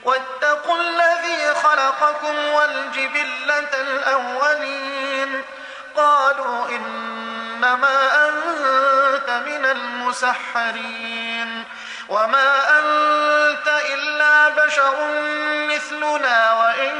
واتقوا الذي خلقكم والجبلة الأولين قالوا إنما أنت من المسحرين وما أنت إلا بشر مثلنا وإن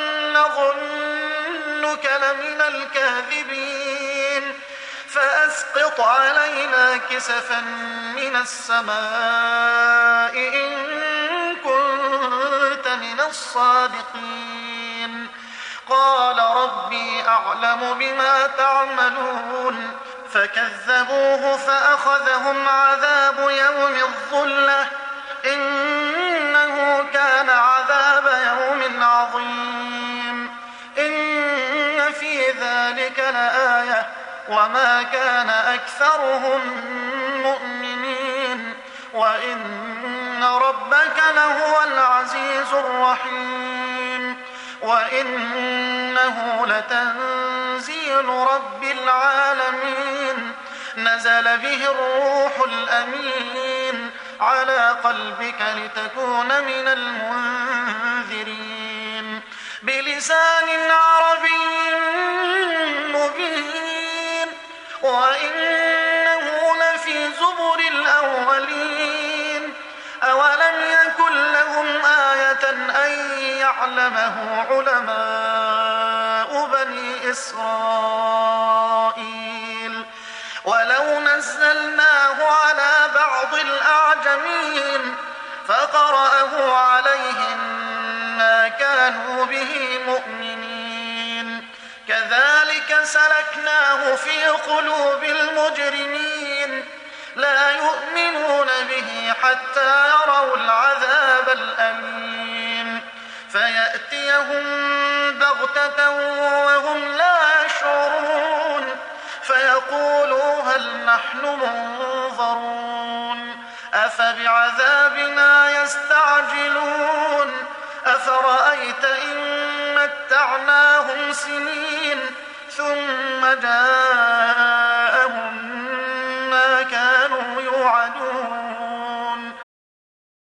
نظنك لمن الكاذبين فأسقط علينا كسفا من السماء إن كنت من الصادقين قال ربي أعلم بما تعملون فكذبوه فأخذهم عذاب يوم الظلة إنه كان عذاب يوم عظيم إن في ذلك لآية وما كان أكثرهم مؤمنين وإن ربك لهو العزيز الرحيم وإنه لتنزيل رب العالمين نزل به الروح الأمين على قلبك لتكون من المنذرين بلسان عربي مبين وإنه لفي زبر الأولين أولم يكن لهم آية أن يعلمه علماء بني إسرائيل ولو نزلناه على بعض الأعجمين فقرأه عليهم ما كانوا به مؤمنين كذلك سلكناه في قلوب المجرمين لا يؤمنون به حتى يروا العذاب الأليم فيأتيهم بغتة وهم لا يشعرون فيقولوا هل نحن منظرون أفبعذابنا يستعجلون أفرأيت إن متعناهم سنين ثم جاءهم